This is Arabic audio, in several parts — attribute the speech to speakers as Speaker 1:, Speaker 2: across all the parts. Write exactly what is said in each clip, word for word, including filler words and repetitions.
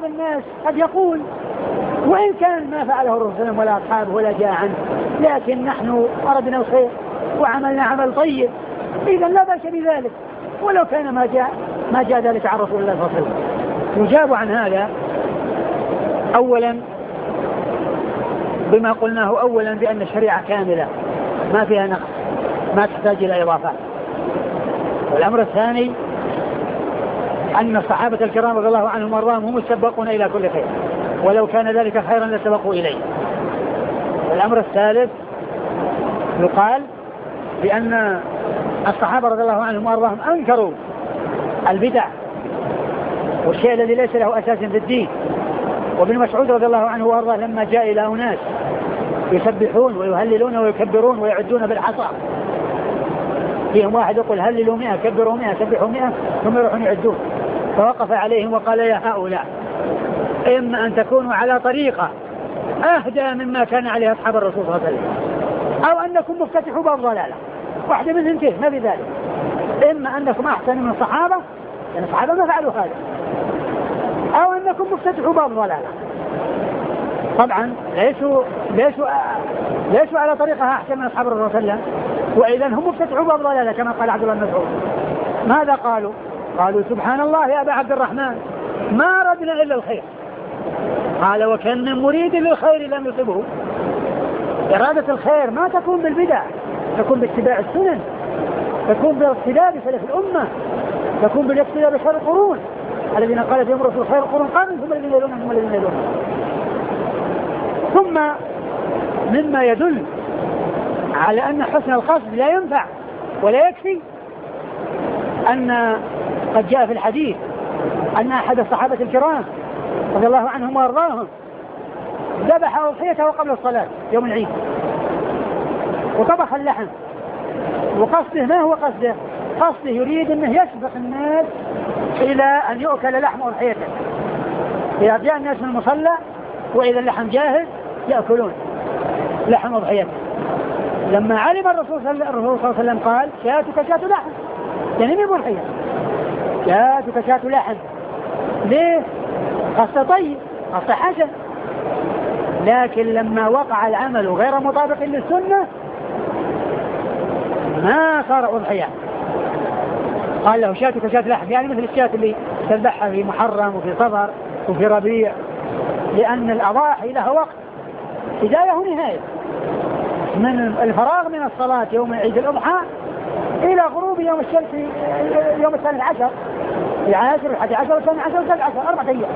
Speaker 1: الناس قد يقول وإن كان ما فعله الرسول صلى الله عليه وسلم ولا أصحابه ولا جاء عنه، لكن نحن أردنا الخير وعملنا عمل طيب، إذا لا بأس بذلك ولو كان ما جاء ما جاء ذلك عن رسول الله صلى الله عليه وسلم. يجاب عن هذا أولا بما قلناه أولا بأن الشريعة كاملة ما فيها نقص ما تحتاج إلى إضافات. والأمر الثاني أن الصحابة الكرام رضي الله عنهم وارضاهم هم السباقون إلى كل خير، ولو كان ذلك خيرا لسبقوا إليه. والأمر الثالث يقال بأن الصحابة رضي الله عنهم وارضاهم أنكروا البدع والشيء الذي ليس له أساس في الدين. وابن مسعود رضي الله عنه وارضاه لما جاء إلى أناس يسبحون ويهللون ويكبرون ويعدون بالحصى، فيهم واحد يقول هللوا مئة كبروا مئة سبحوا مئة ثم يروحون يعدون، فوقف عليهم وقال يا هؤلاء إما أن تكونوا على طريقة أهدى مما كان عليه أصحاب الرسول صلى الله عليه وسلم، أو أنكم مفتتحوا باب ضلالة، واحدة من اثنتين ما في ذلك. إما أنكم أحسن من الصحابة لأن الصحابة ما فعلوا هذا، أو أنكم مفتتحوا باب ضلالة. طبعا ليسوا ليسوا ليسوا على طريقة أحسن من أصحاب الرسول صلى الله عليه وسلم، وإذا هم مفتتحوا باب ضلالة كما قال عبد الله بن مسعود. ماذا قالوا؟ قالوا سبحان الله يا أبا عبد الرحمن ما أردنا إلا الخير. قال وكان من مريد للخير لم يصبه. إرادة الخير ما تكون بالبدع، تكون باتباع السنن، تكون بالاقتداء بسلف الأمة، تكون بالاقتداء بخير القرون الذين قال فيهم الرسول خير القرون قرن ثم الذين يلونهم ثم الذين يلونهم. ثم مما يدل على أن حسن القصد لا ينفع ولا يكفي أن قد جاء في الحديث أن أحد الصحابة الكرام رضي الله عنهم وارضاهم ذبح أضحيته قبل الصلاة يوم العيد وطبخ اللحم، وقصده ما هو قصده؟ قصده يريد أنه يسبق الناس إلى أن يؤكل لحم أضحيته. إذا جاء الناس من المصلى وإذا اللحم جاهز يأكلون لحم أضحيته. لما علم الرسول صلى الله عليه وسلم قال شاتك شات لحم، يعني مين أضحية؟ شاتك شات لحم. ليه؟ قصد طيب قصد حسن، لكن لما وقع العمل غير مطابق للسنة ما صار أضحية. قال له شاتك شات لحم، يعني مثل الشات اللي تذبحها في محرم وفي صفر وفي ربيع، لأن الأضاحي لها وقت بداية ونهاية، من الفراغ من الصلاة يوم عيد الأضحى إلى غروب يوم الشمس يوم الثالث عشر العاشر والحادي عشر والثاني عشر والثالث عشر أربعة أيام.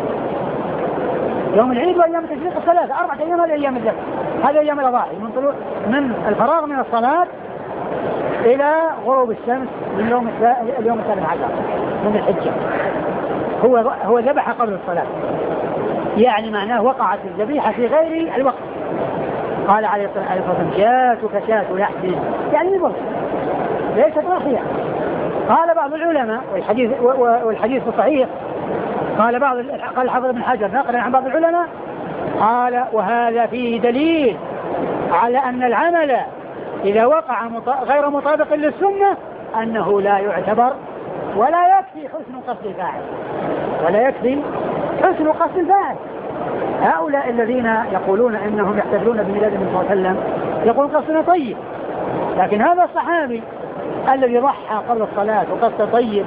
Speaker 1: يوم العيد وأيام التشريق الثلاثة أربعة أيام، هذه أيام الذبح، هذه أيام الأضاحي من طلوع من الفراغ من الصلاة إلى غروب الشمس من يوم اليوم الثالث عشر من الحجة. هو هو ذبح قبل الصلاة، يعني معناه وقعت الذبيحة في غير الوقت. قال عليه الصلاة والسلام شاتك شات لحم، يعني الوقت ليست أضحية. قال بعض العلماء والحديث والحديث صحيح، قال بعض قال الحافظ ابن حجر نقلا عن بعض العلماء قال وهذا فيه دليل على أن العمل إذا وقع غير مطابق للسنة أنه لا يعتبر ولا يكفي حسن قصد الفاعل، ولا يكفي حسن قصد الفاعل. هؤلاء الذين يقولون إنهم يحتفلون بميلاد النبي صلى الله عليه وسلم يقول قصدنا طيب، لكن هذا الصحابي الذي ضحى قبل الصلاة وقصد طيب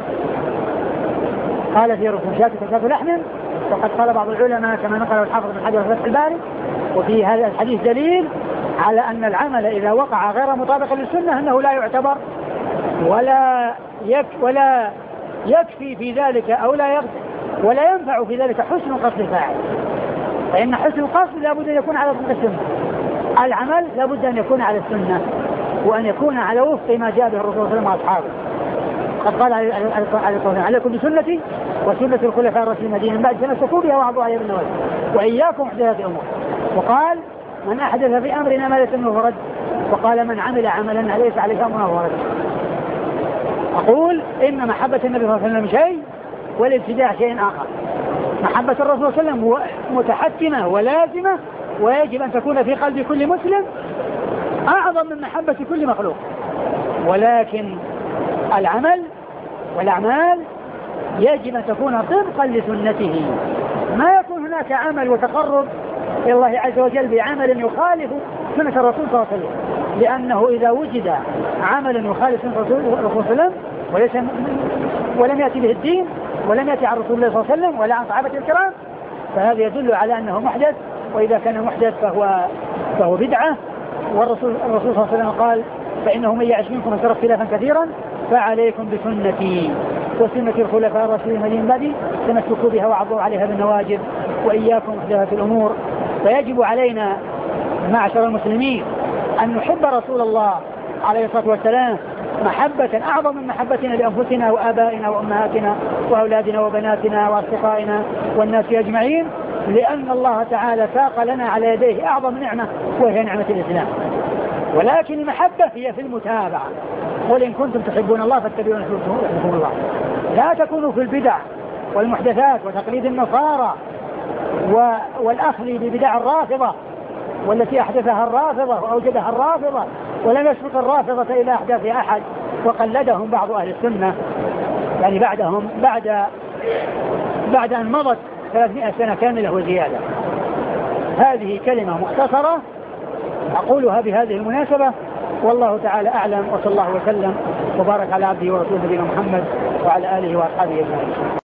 Speaker 1: قال في رسول شاتك شات لحم، وقد قال بعض العلماء كما نقل الحافظ بن حجر في فتح الباري وفي هذا الحديث دليل على أن العمل إذا وقع غير مطابق للسنة أنه لا يعتبر ولا يك ولا يكفي في ذلك أو لا يغفر ولا ينفع في ذلك حسن قصد الفاعل، فإن حسن القصد لابد أن يكون على وفق السنة، العمل لابد أن يكون على السنة وأن يكون على وفق ما جاء به الرسول صلى الله عليه وسلم وأصحابه. قد قال عليه الصلاة والسلام عليكم بسنتي وسنة الخلفاء الراشدين المهديين بعد تمسكوا بها وعضوا عليها بالنواجذ وإياكم محدثات الأمور. وقال من أحدث في أمرنا ما ليس منه فرد، وقال من عمل عملا ليس عليه أمرنا فهو رد. أقول إن محبة النبي صلى الله عليه وسلم شيء والابتداع شيء آخر. محبة الرسول صلى الله عليه وسلم متحتمة ولازمة ويجب أن تكون في قلب كل مسلم أعظم من محبة كل مخلوق، ولكن العمل والأعمال يجب أن تكون طبقا لسنته، ما يكون هناك عمل وتقرب إلى الله عز وجل بعمل يخالف سنة الرسول صلى الله عليه وسلم، لأنه إذا وجد عمل يخالف سنة الرسول صلى الله عليه وسلم وليس ولم يأتي به الدين ولم يأتي عن رسول الله صلى الله عليه وسلم ولا عن صحابة الكرام فهذا يدل على أنه محدث، وإذا كان محدث فهو فهو بدعة. والرسول الرسول صلى الله عليه وسلم قال فإنه من يعش منكم فسيرى اختلافا كثيرا فعليكم بسنتي وسنة الخلفاء الراشدين من بعدي تمسكوا بها وعضوا عليها بالنواجذ وإياكم محدثات الأمور. فيجب علينا معشر المسلمين أن نحب رسول الله عليه الصلاة والسلام محبة أعظم من محبتنا لأنفسنا وآبائنا وأمهاتنا وأولادنا وبناتنا وأصدقائنا والناس أجمعين، لأن الله تعالى ساق لنا على يديه أعظم نعمة وهي نعمة الإسلام. ولكن المحبة هي في المتابعة، قل إن كنتم تحبون الله فاتبعون يحببكم الله. لا تكونوا في البدع والمحدثات وتقليد النصارى والأخذ ببدع الرافضة والتي أحدثها الرافضة وأوجدها الرافضة ولم يسبق الرافضة إلى أحداث أحد وقلدهم بعض أهل السنة يعني بعدهم بعد بعد أن مضت ثلاثمائة سنة كاملة وزيادة. هذه كلمة مختصرة أقولها بهذه المناسبة، والله تعالى أعلم، وصلى الله وسلم وبارك على عبده ورسوله نبينا محمد وعلى آله وأصحابه أجمعين.